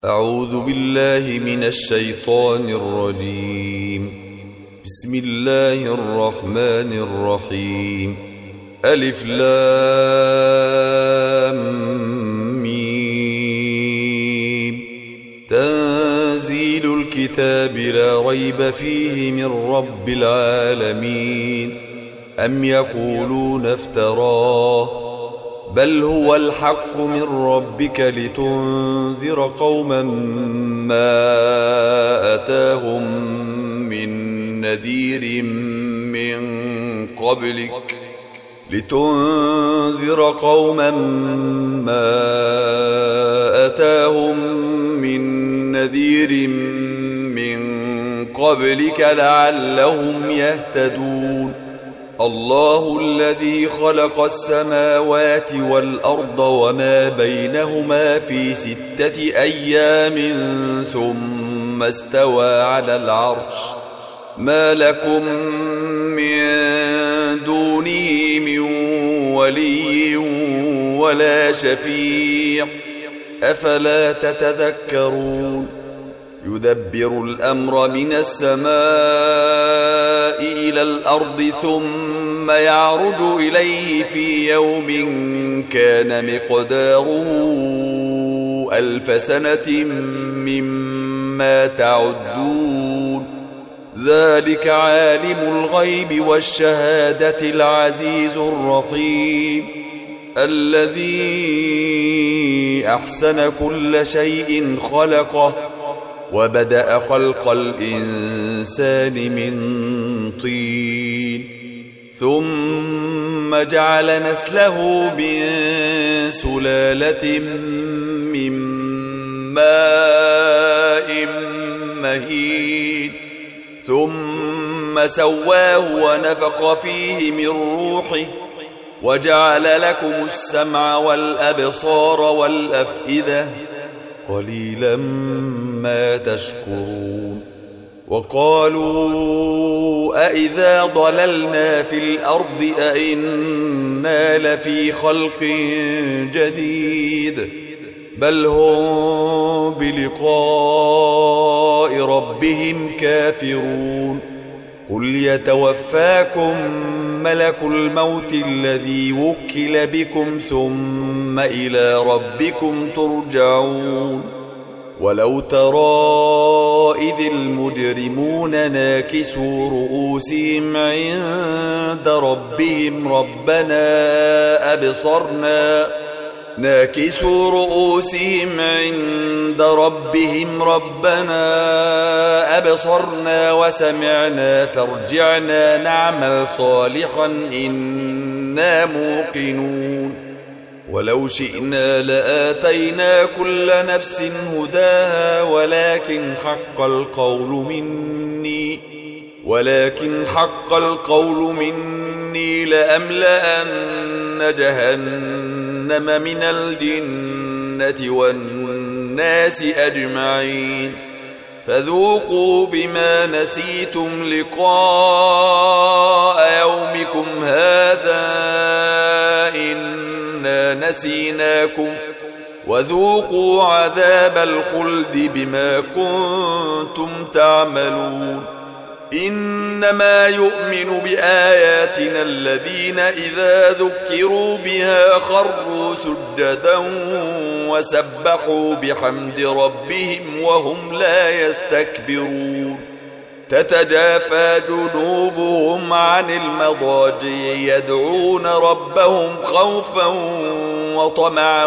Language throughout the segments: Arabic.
أعوذ بالله من الشيطان الرجيم. بسم الله الرحمن الرحيم. ألف لام ميم. تنزيل الكتاب لا ريب فيه من رب العالمين. أم يقولون افتراه بل هو الحق من ربك لتنذر قوما ما أتاهم من نذير من قبلك لعلهم يهتدون. الله الذي خلق السماوات والأرض وما بينهما في 6 أيام ثم استوى على العرش. ما لكم من دونه من ولي ولا شفيع أفلا تتذكرون. يدبر الأمر من السماء إلى الأرض ثم يعرج إليه في يوم كان مقداره 1000 سنة مما تعدون. ذلك عالم الغيب والشهادة العزيز الرحيم الذي أحسن كل شيء خلقه وبدأ خلق الإنسان من طين ثم جعل نسله من سلالة من ماء مهين ثم سواه ونفخ فيه من روحه وجعل لكم السمع والأبصار والأفئدة قليلا ما تشكرون. وقالوا أئذا ضللنا في الأرض أئنا لفي خلق جديد بل هم بلقاء ربهم كافرون. قل يتوفاكم ملك الموت الذي وكل بكم ثم إلى ربكم ترجعون. ولو ترى إذ المجرمون ناكسوا رؤوسهم عند ربهم ربنا أبصرنا وسمعنا فارجعنا نعمل صالحا إنا موقنون. ولو شئنا لآتينا كل نفس هداها ولكن حق القول مني لأملأن جهنم من الجنة والناس أجمعين. فذوقوا بما نسيتم لقاء يومكم هذا إنا نسيناكم وذوقوا عذاب الخلد بما كنتم تعملون. إنما يؤمن بآياتنا الذين إذا ذكروا بها خروا سجدا وسبحوا بحمد ربهم وهم لا يستكبرون. تتجافى جنوبهم عن المضاجع يدعون ربهم خوفا وطمعا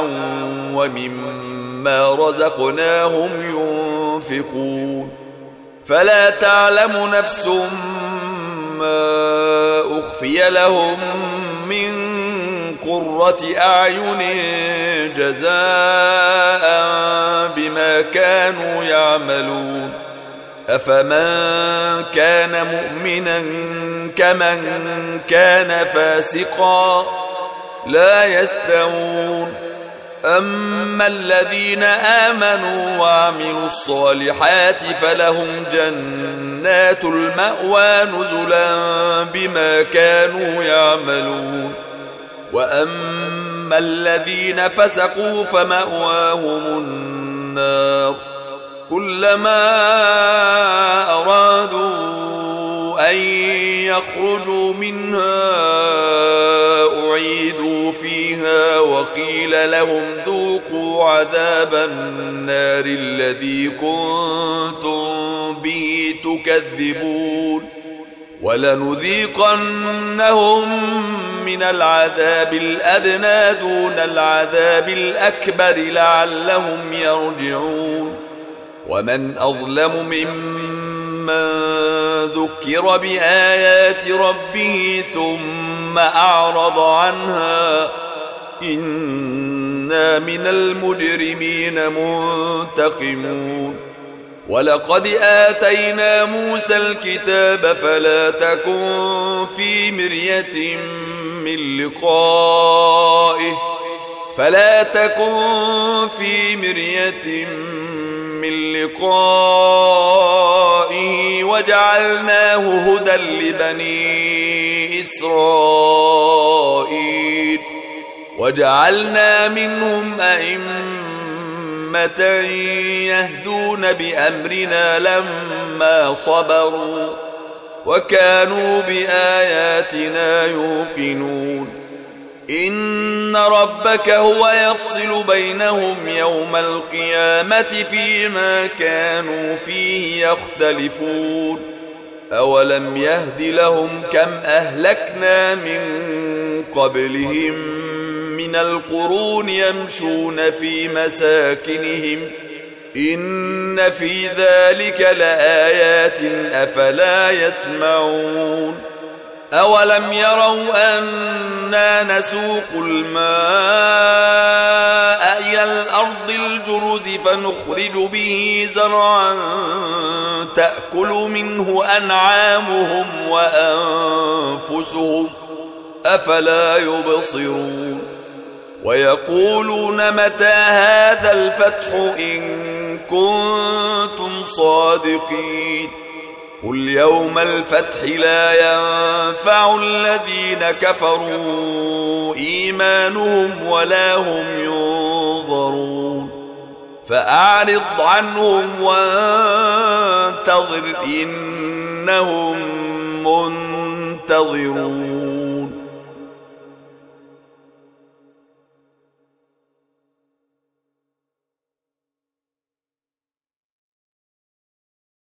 ومما رزقناهم ينفقون. فلا تعلم نفس ما أخفي لهم من قرة أعين جزاء بما كانوا يعملون. أفمن كان مؤمنا كمن كان فاسقا لا يستوون. أما الذين آمنوا وعملوا الصالحات فلهم جنات المأوى نزلا بما كانوا يعملون. وأما الذين فسقوا فمأواهم النار كلما أرادوا أن يخرجوا منها أعيدوا فيها وقيل لهم ذوقوا عذاب النار الذي كنتم به تكذبون ولنذيقنهم من العذاب الأدنى دون العذاب الأكبر لعلهم يرجعون ومن أظلم ممن ذكر بآيات ربه ثم أعرض عنها إنا من المجرمين منتقمون ولقد آتينا موسى الكتاب فلا تكن في مرية من لقائه وجعلناه هدى لبني إسرائيل وجعلنا منهم أئمة يهدون بأمرنا لما صبروا وكانوا بآياتنا يوقنون إن ربك هو يفصل بينهم يوم القيامة فيما كانوا فيه يختلفون أولم يهد لهم كم أهلكنا من قبلهم من القرون يمشون في مساكنهم إن في ذلك لآيات أفلا يسمعون أولم يروا أنا نسوق الماء إلى الأرض الجرز فنخرج به زرعا تأكل منه أنعامهم وأنفسهم أفلا يبصرون ويقولون متى هذا الفتح إن كنتم صادقين قل يوم الفتح لا ينفع الذين كفروا إيمانهم ولا هم ينظرون فأعرض عنهم وانتظر إنهم منتظرون